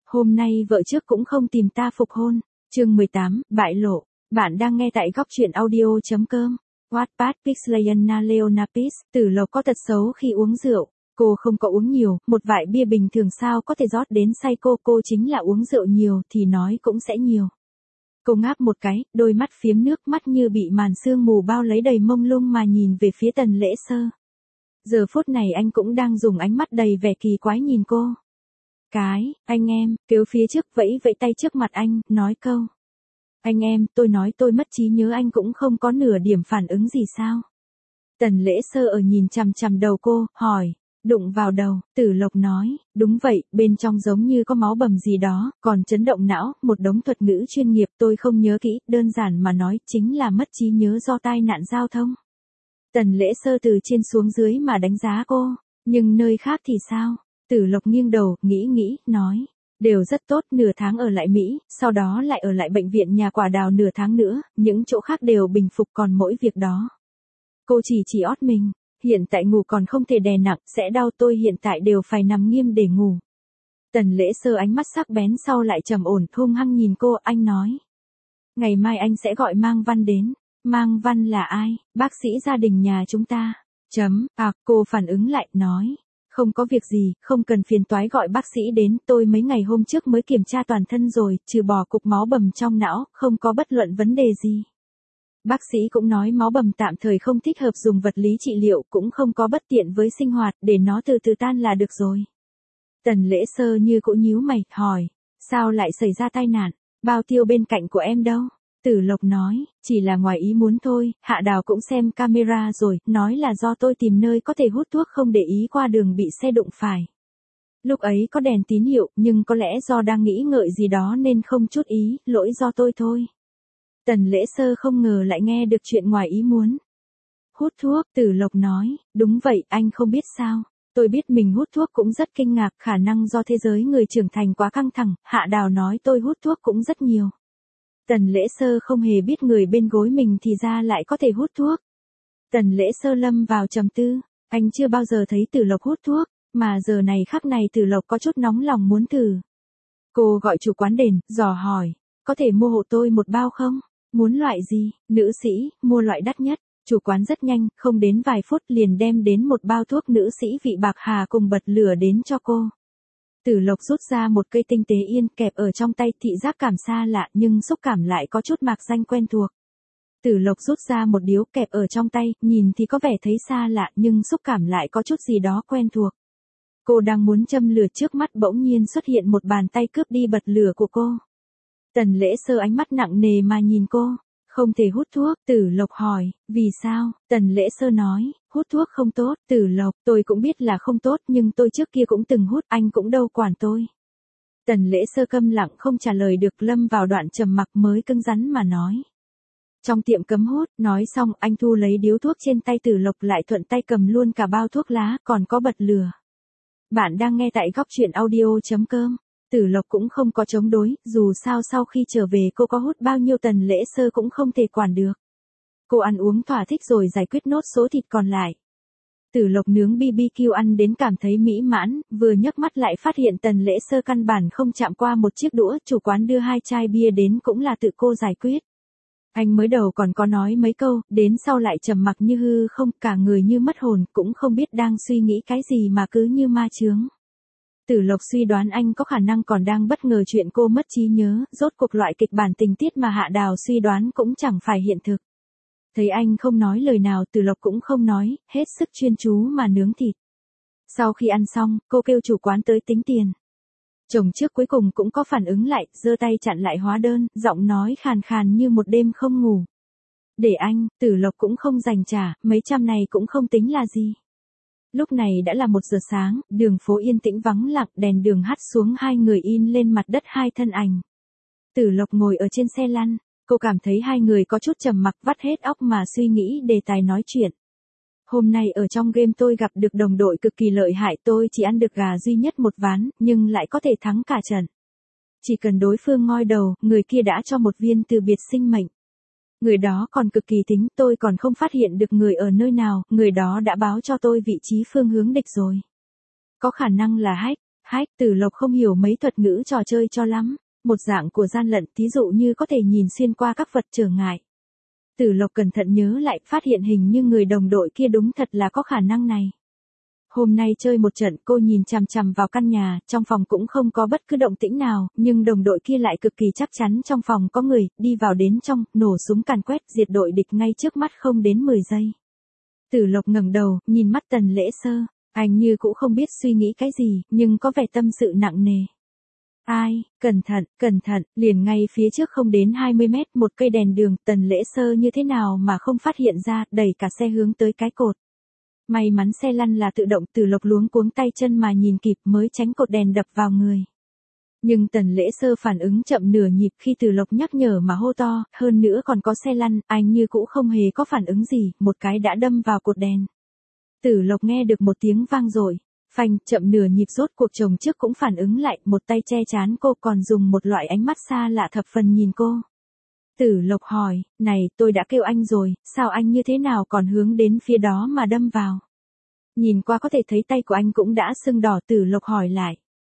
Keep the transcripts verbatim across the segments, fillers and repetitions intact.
Hôm nay vợ trước cũng không tìm ta phục hôn. Chương mười tám, bại lộ. Bạn đang nghe tại góc truyện audio chấm com. Wattpad Pixelana Leonapis, Tử Lộc có tật xấu khi uống rượu. Cô không có uống nhiều, một vại bia bình thường sao có thể rót đến say cô, cô chính là uống rượu nhiều thì nói cũng sẽ nhiều. Cô ngáp một cái, đôi mắt phiếm nước, mắt như bị màn sương mù bao lấy, đầy mông lung mà nhìn về phía Tần Lễ Sơ. Giờ phút này anh cũng đang dùng ánh mắt đầy vẻ kỳ quái nhìn cô. Cái, anh em, kêu phía trước, vẫy vẫy tay trước mặt anh, nói câu. Anh em, tôi nói tôi mất trí nhớ, anh cũng không có nửa điểm phản ứng gì sao? Tần Lễ Sơ ở nhìn chằm chằm đầu cô, hỏi. Đụng vào đầu, Tử Lộc nói, đúng vậy, bên trong giống như có máu bầm gì đó, còn chấn động não, một đống thuật ngữ chuyên nghiệp tôi không nhớ kỹ, đơn giản mà nói chính là mất trí nhớ do tai nạn giao thông. Tần Lễ Sơ từ trên xuống dưới mà đánh giá cô, nhưng nơi khác thì sao? Tử Lộc nghiêng đầu, nghĩ nghĩ, nói, đều rất tốt, nửa tháng ở lại Mỹ, sau đó lại ở lại bệnh viện Nhà Quả Đào nửa tháng nữa, những chỗ khác đều bình phục, còn mỗi việc đó. Cô chỉ chỉ ót mình. Hiện tại ngủ còn không thể đè nặng, sẽ đau, tôi hiện tại đều phải nằm nghiêm để ngủ. Tần Lễ Sơ ánh mắt sắc bén sau lại trầm ổn, hung hăng nhìn cô, anh nói. Ngày mai anh sẽ gọi Mang Văn đến. Mang Văn là ai? Bác sĩ gia đình nhà chúng ta. Chấm, à, cô phản ứng lại, nói. Không có việc gì, không cần phiền toái gọi bác sĩ đến, tôi mấy ngày hôm trước mới kiểm tra toàn thân rồi, trừ bỏ cục máu bầm trong não, không có bất luận vấn đề gì. Bác sĩ cũng nói máu bầm tạm thời không thích hợp dùng vật lý trị liệu, cũng không có bất tiện với sinh hoạt, để nó từ từ tan là được rồi. Tần Lễ Sơ như cũ nhíu mày, hỏi, sao lại xảy ra tai nạn, Bao Tiêu bên cạnh của em đâu? Tử Lộc nói, chỉ là ngoài ý muốn thôi, Hạ Đào cũng xem camera rồi, nói là do tôi tìm nơi có thể hút thuốc không để ý qua đường bị xe đụng phải. Lúc ấy có đèn tín hiệu, nhưng có lẽ do đang nghĩ ngợi gì đó nên không chút ý, lỗi do tôi thôi. Tần Lễ Sơ không ngờ lại nghe được chuyện ngoài ý muốn. Hút thuốc, Tử Lộc nói, đúng vậy, anh không biết sao. Tôi biết mình hút thuốc cũng rất kinh ngạc, khả năng do thế giới người trưởng thành quá căng thẳng, Hạ Đào nói tôi hút thuốc cũng rất nhiều. Tần Lễ Sơ không hề biết người bên gối mình thì ra lại có thể hút thuốc. Tần Lễ Sơ lâm vào trầm tư, anh chưa bao giờ thấy Tử Lộc hút thuốc, mà giờ này khắc này Tử Lộc có chút nóng lòng muốn thử. Cô gọi chủ quán đền, dò hỏi, có thể mua hộ tôi một bao không? Muốn loại gì? Nữ sĩ, mua loại đắt nhất. Chủ quán rất nhanh, không đến vài phút liền đem đến một bao thuốc nữ sĩ vị bạc hà cùng bật lửa đến cho cô. Tử Lộc rút ra một cây tinh tế yên kẹp ở trong tay, thị giác cảm xa lạ nhưng xúc cảm lại có chút mạc danh quen thuộc. Tử Lộc rút ra một điếu kẹp ở trong tay, nhìn thì có vẻ thấy xa lạ nhưng xúc cảm lại có chút gì đó quen thuộc. Cô đang muốn châm lửa, trước mắt bỗng nhiên xuất hiện một bàn tay cướp đi bật lửa của cô. Tần Lễ Sơ ánh mắt nặng nề mà nhìn cô. Không thể hút thuốc, Tử Lộc hỏi, vì sao? Tần Lễ Sơ nói, hút thuốc không tốt, Tử Lộc, tôi cũng biết là không tốt nhưng tôi trước kia cũng từng hút, anh cũng đâu quản tôi. Tần Lễ Sơ câm lặng không trả lời được, lâm vào đoạn trầm mặc mới cứng rắn mà nói. Trong tiệm cấm hút, nói xong anh thu lấy điếu thuốc trên tay Tử Lộc lại thuận tay cầm luôn cả bao thuốc lá, còn có bật lửa. Bạn đang nghe tại góc truyện audio chấm com. Tử Lộc cũng không có chống đối, dù sao sau khi trở về cô có hút bao nhiêu Tần Lễ Sơ cũng không thể quản được. Cô ăn uống thỏa thích rồi giải quyết nốt số thịt còn lại. Tử Lộc nướng bê bê kiu ăn đến cảm thấy mỹ mãn, vừa nhấc mắt lại phát hiện Tần Lễ Sơ căn bản không chạm qua một chiếc đũa, chủ quán đưa hai chai bia đến cũng là tự cô giải quyết. Anh mới đầu còn có nói mấy câu, đến sau lại trầm mặc như hư không, cả người như mất hồn, cũng không biết đang suy nghĩ cái gì mà cứ như ma chướng. Tử Lộc suy đoán anh có khả năng còn đang bất ngờ chuyện cô mất trí nhớ, rốt cuộc loại kịch bản tình tiết mà Hạ Đào suy đoán cũng chẳng phải hiện thực. Thấy anh không nói lời nào, Tử Lộc cũng không nói, hết sức chuyên chú mà nướng thịt. Sau khi ăn xong, cô kêu chủ quán tới tính tiền. Chồng trước cuối cùng cũng có phản ứng lại, giơ tay chặn lại hóa đơn, giọng nói khàn khàn như một đêm không ngủ. Để anh, Tử Lộc cũng không dành trả, mấy trăm này cũng không tính là gì. Lúc này đã là một giờ sáng, đường phố yên tĩnh vắng lặng, đèn đường hắt xuống, hai người in lên mặt đất hai thân ảnh. Tử Lộc ngồi ở trên xe lăn, cô cảm thấy hai người có chút trầm mặc, vắt hết óc mà suy nghĩ đề tài nói chuyện. Hôm nay ở trong game tôi gặp được đồng đội cực kỳ lợi hại, tôi chỉ ăn được gà duy nhất một ván, nhưng lại có thể thắng cả trận. Chỉ cần đối phương ngoi đầu, người kia đã cho một viên từ biệt sinh mệnh. Người đó còn cực kỳ tính, tôi còn không phát hiện được người ở nơi nào, người đó đã báo cho tôi vị trí phương hướng địch rồi. Có khả năng là hack, Hách, Tử Lộc không hiểu mấy thuật ngữ trò chơi cho lắm, một dạng của gian lận, thí dụ như có thể nhìn xuyên qua các vật trở ngại. Tử Lộc cẩn thận nhớ lại, phát hiện hình như người đồng đội kia đúng thật là có khả năng này. Hôm nay chơi một trận, cô nhìn chằm chằm vào căn nhà, trong phòng cũng không có bất cứ động tĩnh nào, nhưng đồng đội kia lại cực kỳ chắc chắn trong phòng có người, đi vào đến trong, nổ súng càn quét, diệt đội địch ngay trước mắt không đến mười giây. Tử Lộc ngẩng đầu, nhìn mắt Tần Lễ Sơ, anh như cũng không biết suy nghĩ cái gì, nhưng có vẻ tâm sự nặng nề. Ai, cẩn thận, cẩn thận, liền ngay phía trước không đến hai mươi mét, một cây đèn đường, Tần Lễ Sơ như thế nào mà không phát hiện ra, đẩy cả xe hướng tới cái cột. May mắn xe lăn là tự động, Tử Lộc luống cuống tay chân mà nhìn kịp mới tránh cột đèn đập vào người. Nhưng Tần Lễ Sơ phản ứng chậm nửa nhịp khi Tử Lộc nhắc nhở mà hô to, hơn nữa còn có xe lăn, anh như cũ không hề có phản ứng gì, một cái đã đâm vào cột đèn. Tử Lộc nghe được một tiếng vang dội, phanh, chậm nửa nhịp rốt cuộc chồng trước cũng phản ứng lại, một tay che chán cô còn dùng một loại ánh mắt xa lạ thập phần nhìn cô. Tử Lộc hỏi, này, tôi đã kêu anh rồi, sao anh như thế nào còn hướng đến phía đó mà đâm vào? Nhìn qua có thể thấy tay của anh cũng đã sưng đỏ. Tử Lộc hỏi lại.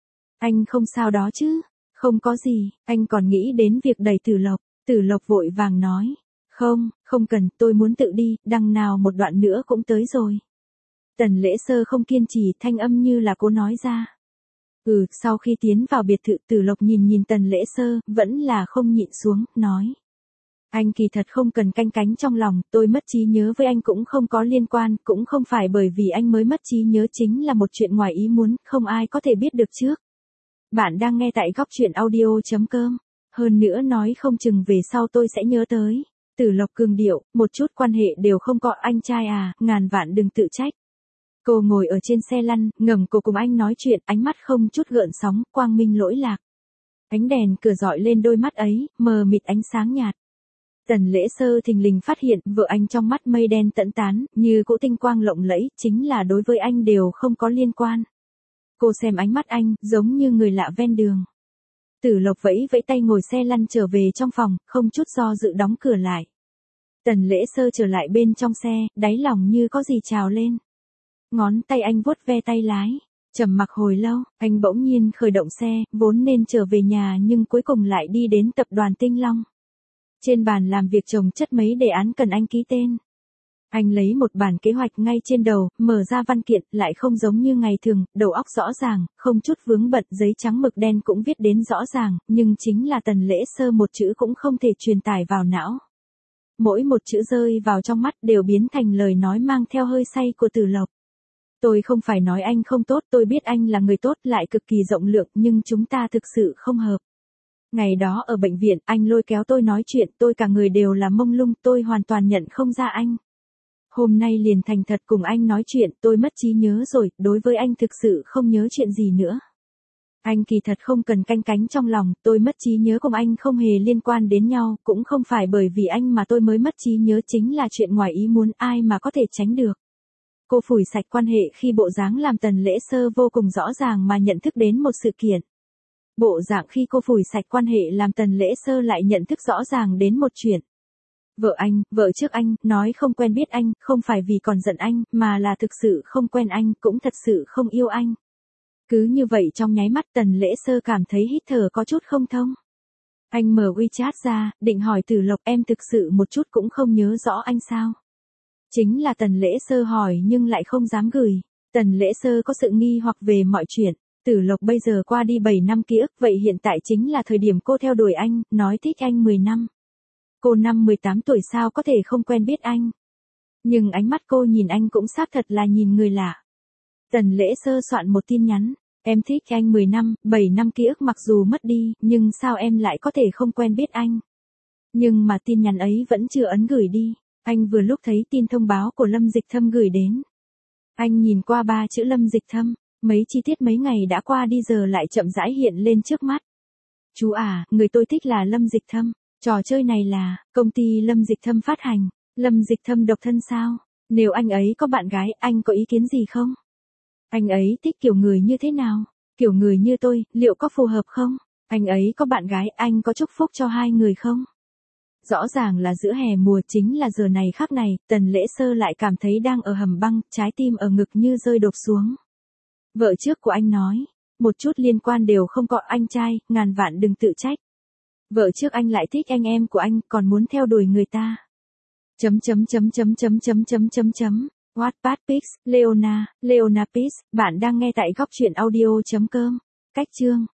Anh không sao đó chứ? Không có gì, anh còn nghĩ đến việc đẩy Tử Lộc. Tử Lộc vội vàng nói. Không, không cần, tôi muốn tự đi, đằng nào một đoạn nữa cũng tới rồi. Tần Lễ Sơ không kiên trì, thanh âm như là cố nói ra. Ừ, sau khi tiến vào biệt thự, Tử Lộc nhìn nhìn Tần Lễ Sơ, vẫn là không nhịn xuống, nói. Anh kỳ thật không cần canh cánh trong lòng, tôi mất trí nhớ với anh cũng không có liên quan, cũng không phải bởi vì anh mới mất trí nhớ, chính là một chuyện ngoài ý muốn, không ai có thể biết được trước. Bạn đang nghe tại góc truyện audio chấm com. Hơn nữa nói không chừng về sau tôi sẽ nhớ tới. Tử Lộc cường điệu, một chút quan hệ đều không có, anh trai à, ngàn vạn đừng tự trách. Cô ngồi ở trên xe lăn, ngẩng cổ cùng anh nói chuyện, ánh mắt không chút gợn sóng, quang minh lỗi lạc. Ánh đèn cửa dọi lên đôi mắt ấy, mờ mịt ánh sáng nhạt. Tần Lễ Sơ thình lình phát hiện, vợ anh trong mắt mây đen tẫn tán, như cỗ tinh quang lộng lẫy, chính là đối với anh đều không có liên quan. Cô xem ánh mắt anh, giống như người lạ ven đường. Tử Lộc vẫy vẫy tay ngồi xe lăn trở về trong phòng, không chút do dự đóng cửa lại. Tần Lễ Sơ trở lại bên trong xe, đáy lòng như có gì trào lên. Ngón tay anh vuốt ve tay lái, trầm mặc hồi lâu, anh bỗng nhiên khởi động xe, vốn nên trở về nhà nhưng cuối cùng lại đi đến tập đoàn Tinh Long. Trên bàn làm việc chồng chất mấy đề án cần anh ký tên. Anh lấy một bản kế hoạch ngay trên đầu, mở ra văn kiện, lại không giống như ngày thường, đầu óc rõ ràng, không chút vướng bận, giấy trắng mực đen cũng viết đến rõ ràng, nhưng chính là Tần Lễ Sơ một chữ cũng không thể truyền tải vào não. Mỗi một chữ rơi vào trong mắt đều biến thành lời nói mang theo hơi say của Tử Lộc. Tôi không phải nói anh không tốt, tôi biết anh là người tốt lại cực kỳ rộng lượng, nhưng chúng ta thực sự không hợp. Ngày đó ở bệnh viện, anh lôi kéo tôi nói chuyện, tôi cả người đều là mông lung, tôi hoàn toàn nhận không ra anh. Hôm nay liền thành thật cùng anh nói chuyện, tôi mất trí nhớ rồi, đối với anh thực sự không nhớ chuyện gì nữa. Anh kỳ thật không cần canh cánh trong lòng, tôi mất trí nhớ cùng anh không hề liên quan đến nhau, cũng không phải bởi vì anh mà tôi mới mất trí nhớ, chính là chuyện ngoài ý muốn, ai mà có thể tránh được. Cô phủi sạch quan hệ khi bộ dáng làm Tần Lễ Sơ vô cùng rõ ràng mà nhận thức đến một sự kiện. Bộ dạng khi cô phủi sạch quan hệ làm Tần Lễ Sơ lại nhận thức rõ ràng đến một chuyện. Vợ anh, vợ trước anh, nói không quen biết anh, không phải vì còn giận anh, mà là thực sự không quen anh, cũng thật sự không yêu anh. Cứ như vậy trong nháy mắt Tần Lễ Sơ cảm thấy hít thở có chút không thông. Anh mở WeChat ra, định hỏi Tử Lộc, em thực sự một chút cũng không nhớ rõ anh sao? Chính là Tần Lễ Sơ hỏi nhưng lại không dám gửi. Tần Lễ Sơ có sự nghi hoặc về mọi chuyện. Tử Lộc bây giờ qua đi bảy năm ký ức, vậy hiện tại chính là thời điểm cô theo đuổi anh, nói thích anh mười năm. Cô năm mười tám tuổi sao có thể không quen biết anh. Nhưng ánh mắt cô nhìn anh cũng xác thật là nhìn người lạ. Tần Lễ Sơ soạn một tin nhắn, em thích anh mười năm, bảy năm ký ức mặc dù mất đi, nhưng sao em lại có thể không quen biết anh. Nhưng mà tin nhắn ấy vẫn chưa ấn gửi đi, anh vừa lúc thấy tin thông báo của Lâm Dịch Thâm gửi đến. Anh nhìn qua ba chữ Lâm Dịch Thâm, mấy chi tiết mấy ngày đã qua đi giờ lại chậm rãi hiện lên trước mắt. Chú à, người tôi thích là Lâm Dịch Thâm, trò chơi này là công ty Lâm Dịch Thâm phát hành, Lâm Dịch Thâm độc thân sao? Nếu anh ấy có bạn gái, anh có ý kiến gì không? Anh ấy thích kiểu người như thế nào? Kiểu người như tôi, liệu có phù hợp không? Anh ấy có bạn gái, anh có chúc phúc cho hai người không? Rõ ràng là giữa hè mùa, chính là giờ này khắc này, Tần Lễ Sơ lại cảm thấy đang ở hầm băng, trái tim ở ngực như rơi đột xuống. Vợ trước của anh nói, một chút liên quan đều không có, anh trai, ngàn vạn đừng tự trách. Vợ trước anh lại thích anh em của anh, còn muốn theo đuổi người ta. Chấm chấm chấm chấm chấm chấm chấm chấm chấm. Wattpad Pics, Leona, Leona Pics, bạn đang nghe tại góc truyện audio chấm com. Cách chương